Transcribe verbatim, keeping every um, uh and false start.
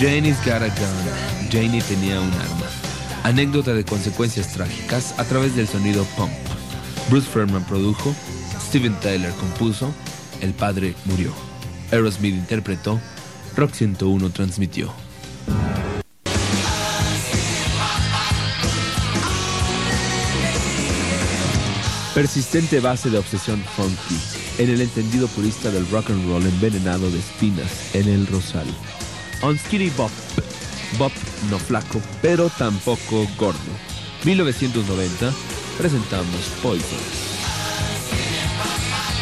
Janie's Got a Gun. Janie tenía un arma. Anécdota de consecuencias trágicas a través del sonido pump. Bruce Fairman produjo, Steven Tyler compuso, el padre murió. Aerosmith interpretó, Rock ciento uno transmitió. Persistente base de obsesión funky, en el entendido purista del rock and roll envenenado de espinas en el rosal. On Skinny Bop. Bop no flaco, pero tampoco gordo. mil novecientos noventa presentamos Poison.